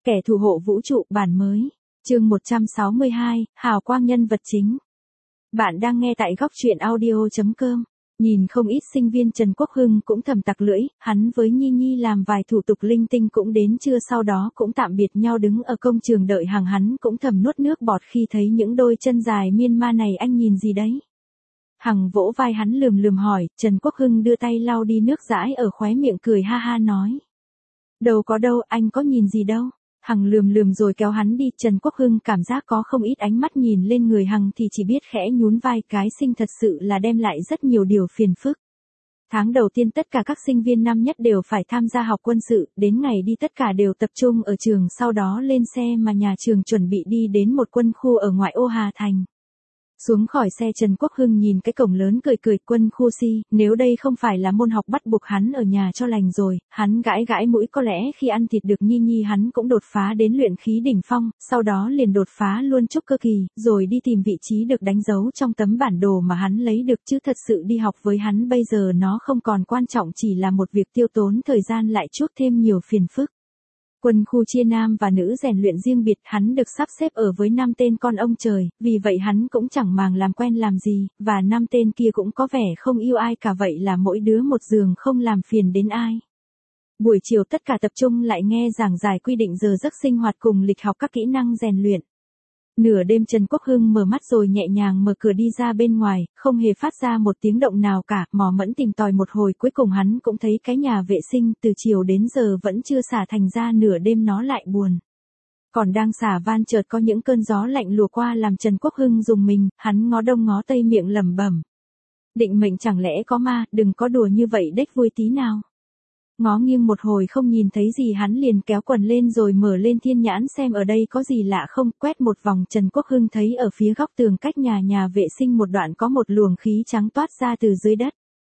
Kẻ thủ hộ vũ trụ bản mới. Chương 162, hào quang nhân vật chính. Bạn đang nghe tại góc truyện audio.com. Nhìn không ít sinh viên Trần Quốc Hưng cũng thầm tặc lưỡi, hắn với Nhi Nhi làm vài thủ tục linh tinh cũng đến trưa sau đó cũng tạm biệt nhau đứng ở công trường đợi hàng, hắn cũng thầm nuốt nước bọt khi thấy những đôi chân dài miên ma này. Anh nhìn gì đấy? Hằng vỗ vai hắn lườm lườm hỏi, Trần Quốc Hưng đưa tay lau đi nước dãi ở khóe miệng cười ha ha nói. Đâu có đâu, anh có nhìn gì đâu. Hằng lườm lườm rồi kéo hắn đi. Trần Quốc Hưng cảm giác có không ít ánh mắt nhìn lên người Hằng thì chỉ biết khẽ nhún vai, cái sinh thật sự là đem lại rất nhiều điều phiền phức. Tháng đầu tiên tất cả các sinh viên năm nhất đều phải tham gia học quân sự, đến ngày đi tất cả đều tập trung ở trường, sau đó lên xe mà nhà trường chuẩn bị đi đến một quân khu ở ngoại ô Hà Thành. Xuống khỏi xe Trần Quốc Hưng nhìn cái cổng lớn cười cười, quân khu Si, nếu đây không phải là môn học bắt buộc hắn ở nhà cho lành rồi. Hắn gãi gãi mũi, có lẽ khi ăn thịt được Nhi Nhi hắn cũng đột phá đến luyện khí đỉnh phong, sau đó liền đột phá luôn trúc cơ kỳ, rồi đi tìm vị trí được đánh dấu trong tấm bản đồ mà hắn lấy được, chứ thật sự đi học với hắn bây giờ nó không còn quan trọng, chỉ là một việc tiêu tốn thời gian lại chuốc thêm nhiều phiền phức. Quân khu chia nam và nữ rèn luyện riêng biệt, hắn được sắp xếp ở với 5 tên con ông trời, vì vậy hắn cũng chẳng màng làm quen làm gì, và 5 tên kia cũng có vẻ không yêu ai cả, vậy là mỗi đứa một giường không làm phiền đến ai. Buổi chiều tất cả tập trung lại nghe giảng giải quy định giờ giấc sinh hoạt cùng lịch học các kỹ năng rèn luyện. Nửa đêm Trần Quốc Hưng mở mắt rồi nhẹ nhàng mở cửa đi ra bên ngoài, không hề phát ra một tiếng động nào cả, mò mẫm tìm tòi một hồi cuối cùng hắn cũng thấy cái nhà vệ sinh từ chiều đến giờ vẫn chưa xả, thành ra nửa đêm nó lại buồn. Còn đang xả van chợt có những cơn gió lạnh lùa qua làm Trần Quốc Hưng rùng mình, hắn ngó đông ngó tây miệng lẩm bẩm. Định mệnh chẳng lẽ có ma, đừng có đùa như vậy đếch vui tí nào. Ngó nghiêng một hồi không nhìn thấy gì hắn liền kéo quần lên rồi mở lên thiên nhãn xem ở đây có gì lạ không, quét một vòng Trần Quốc Hưng thấy ở phía góc tường cách nhà vệ sinh một đoạn có một luồng khí trắng toát ra từ dưới đất.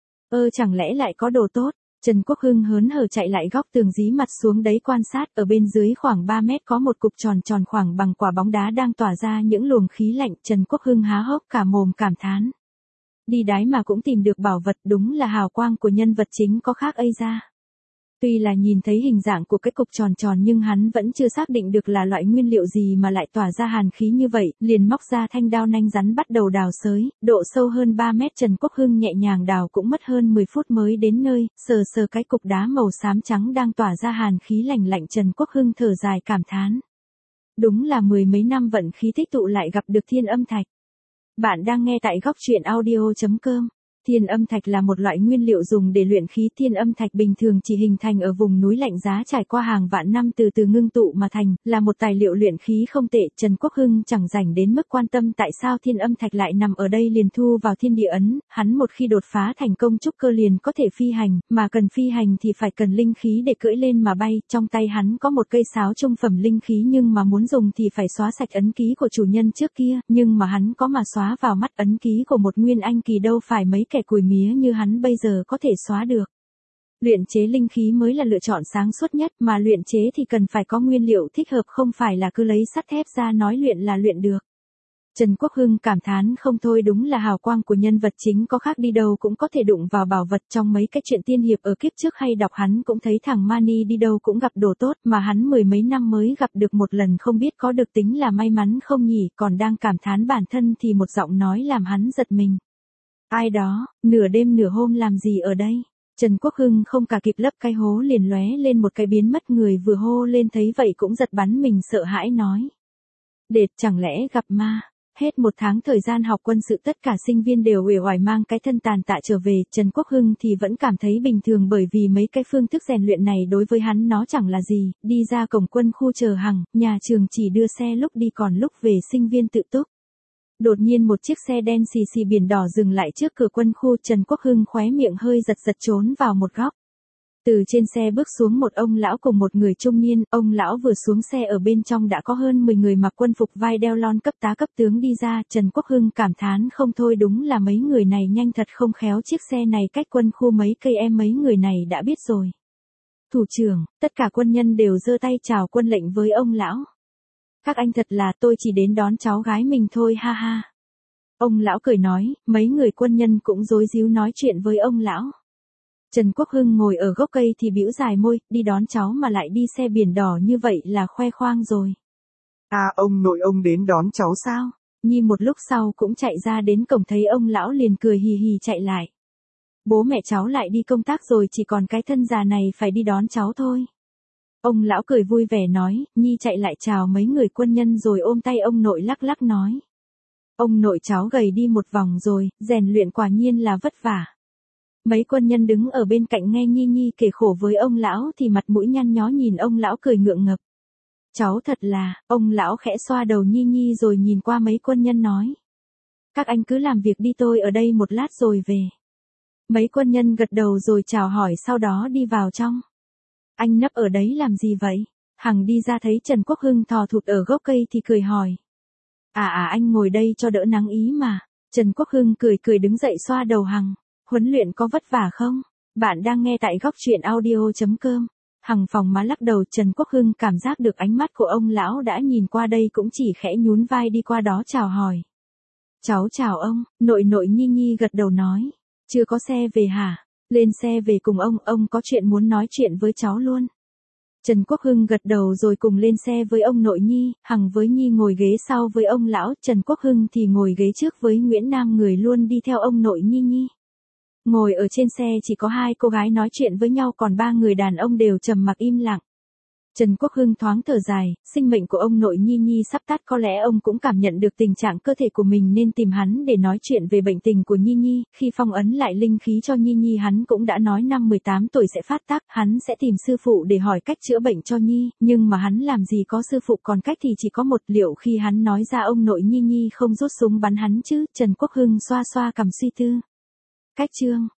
Chẳng lẽ lại có đồ tốt. Trần Quốc Hưng hớn hở chạy lại góc tường dí mặt xuống đấy quan sát, ở bên dưới khoảng 3 mét có một cục tròn tròn khoảng bằng quả bóng đá đang tỏa ra những luồng khí lạnh. Trần Quốc Hưng há hốc cả mồm cảm thán. Đi đái mà cũng tìm được bảo vật, đúng là hào quang của nhân vật chính có khác ây ra. Tuy là nhìn thấy hình dạng của cái cục tròn tròn nhưng hắn vẫn chưa xác định được là loại nguyên liệu gì mà lại tỏa ra hàn khí như vậy, liền móc ra thanh đao nanh rắn bắt đầu đào xới, độ sâu hơn 3 mét. Trần Quốc Hưng nhẹ nhàng đào cũng mất hơn 10 phút mới đến nơi, sờ sờ cái cục đá màu xám trắng đang tỏa ra hàn khí lạnh lạnh. Trần Quốc Hưng thở dài cảm thán. Đúng là 10 mấy năm vận khí tích tụ lại gặp được thiên âm thạch. Bạn đang nghe tại góc truyện audio.com. Thiên âm thạch là một loại nguyên liệu dùng để luyện khí. Thiên âm thạch bình thường chỉ hình thành ở vùng núi lạnh giá, trải qua hàng vạn năm từ từ ngưng tụ mà thành, là một tài liệu luyện khí không tệ. Trần Quốc Hưng chẳng rảnh đến mức quan tâm tại sao thiên âm thạch lại nằm ở đây, liền thu vào thiên địa ấn, hắn một khi đột phá thành công trúc cơ liền có thể phi hành, mà cần phi hành thì phải cần linh khí để cưỡi lên mà bay. Trong tay hắn có một cây sáo trung phẩm linh khí, nhưng mà muốn dùng thì phải xóa sạch ấn ký của chủ nhân trước kia, nhưng mà hắn có mà xóa vào mắt ấn ký của một nguyên anh kỳ đâu phải mấy kẻ cùi mía như hắn bây giờ có thể xóa được. Luyện chế linh khí mới là lựa chọn sáng suốt nhất, mà luyện chế thì cần phải có nguyên liệu thích hợp, không phải là cứ lấy sắt thép ra nói luyện là luyện được. Trần Quốc Hưng cảm thán không thôi, đúng là hào quang của nhân vật chính có khác, đi đâu cũng có thể đụng vào bảo vật. Trong mấy cái chuyện tiên hiệp ở kiếp trước hay đọc hắn cũng thấy thằng Mani đi đâu cũng gặp đồ tốt, mà hắn 10 mấy năm mới gặp được một lần, không biết có được tính là may mắn không nhỉ. Còn đang cảm thán bản thân thì một giọng nói làm hắn giật mình. Ai đó, nửa đêm nửa hôm làm gì ở đây? Trần Quốc Hưng không cả kịp lấp cái hố liền lóe lên một cái biến mất, người vừa hô lên thấy vậy cũng giật bắn mình sợ hãi nói. Đệt, chẳng lẽ gặp ma? Hết một tháng thời gian học quân sự tất cả sinh viên đều uể oải mang cái thân tàn tạ trở về, Trần Quốc Hưng thì vẫn cảm thấy bình thường bởi vì mấy cái phương thức rèn luyện này đối với hắn nó chẳng là gì. Đi ra cổng quân khu chờ Hằng, nhà trường chỉ đưa xe lúc đi còn lúc về sinh viên tự túc. Đột nhiên một chiếc xe đen xì xì biển đỏ dừng lại trước cửa quân khu. Trần Quốc Hưng khóe miệng hơi giật giật trốn vào một góc. Từ trên xe bước xuống một ông lão cùng một người trung niên, ông lão vừa xuống xe ở bên trong đã có hơn 10 người mặc quân phục vai đeo lon cấp tá cấp tướng đi ra. Trần Quốc Hưng cảm thán không thôi, đúng là mấy người này nhanh thật, không khéo chiếc xe này cách quân khu mấy cây em mấy người này đã biết rồi. Thủ trưởng, tất cả quân nhân đều giơ tay chào quân lệnh với ông lão. Các anh thật là, tôi chỉ đến đón cháu gái mình thôi ha ha. Ông lão cười nói, mấy người quân nhân cũng rối ríu nói chuyện với ông lão. Trần Quốc Hưng ngồi ở gốc cây thì bĩu dài môi, đi đón cháu mà lại đi xe biển đỏ như vậy là khoe khoang rồi. À, ông nội ông đến đón cháu sao? Nhi một lúc sau cũng chạy ra đến cổng thấy ông lão liền cười hì hì chạy lại. Bố mẹ cháu lại đi công tác rồi, chỉ còn cái thân già này phải đi đón cháu thôi. Ông lão cười vui vẻ nói, Nhi chạy lại chào mấy người quân nhân rồi ôm tay ông nội lắc lắc nói. Ông nội cháu gầy đi một vòng rồi, rèn luyện quả nhiên là vất vả. Mấy quân nhân đứng ở bên cạnh nghe Nhi kể khổ với ông lão thì mặt mũi nhăn nhó nhìn ông lão cười ngượng ngập. Cháu thật là, ông lão khẽ xoa đầu Nhi rồi nhìn qua mấy quân nhân nói. Các anh cứ làm việc đi, tôi ở đây một lát rồi về. Mấy quân nhân gật đầu rồi chào hỏi sau đó đi vào trong. Anh nấp ở đấy làm gì vậy? Hằng đi ra thấy Trần Quốc Hưng thò thụt ở gốc cây thì cười hỏi. Anh ngồi đây cho đỡ nắng ý mà. Trần Quốc Hưng cười đứng dậy xoa đầu Hằng. Huấn luyện có vất vả không? Bạn đang nghe tại góc truyện audio.com. Hằng phòng má lắc đầu. Trần Quốc Hưng cảm giác được ánh mắt của ông lão đã nhìn qua đây cũng chỉ khẽ nhún vai đi qua đó chào hỏi. Cháu chào ông, nội Nhi gật đầu nói. Chưa có xe về hả? Lên xe về cùng ông có chuyện muốn nói chuyện với cháu luôn. Trần Quốc Hưng gật đầu rồi cùng lên xe với ông nội Nhi, Hằng với Nhi ngồi ghế sau với ông lão, Trần Quốc Hưng thì ngồi ghế trước với Nguyễn Nam người luôn đi theo ông nội Nhi. Ngồi ở trên xe chỉ có hai cô gái nói chuyện với nhau, còn ba người đàn ông đều trầm mặc im lặng. Trần Quốc Hưng thoáng thở dài, sinh mệnh của ông nội Nhi sắp tắt, có lẽ ông cũng cảm nhận được tình trạng cơ thể của mình nên tìm hắn để nói chuyện về bệnh tình của Nhi. Khi phong ấn lại linh khí cho Nhi hắn cũng đã nói năm 18 tuổi sẽ phát tác, hắn sẽ tìm sư phụ để hỏi cách chữa bệnh cho Nhi, nhưng mà hắn làm gì có sư phụ, còn cách thì chỉ có một. Liệu khi hắn nói ra ông nội Nhi không rút súng bắn hắn chứ? Trần Quốc Hưng xoa xoa cằm suy tư. Cách chương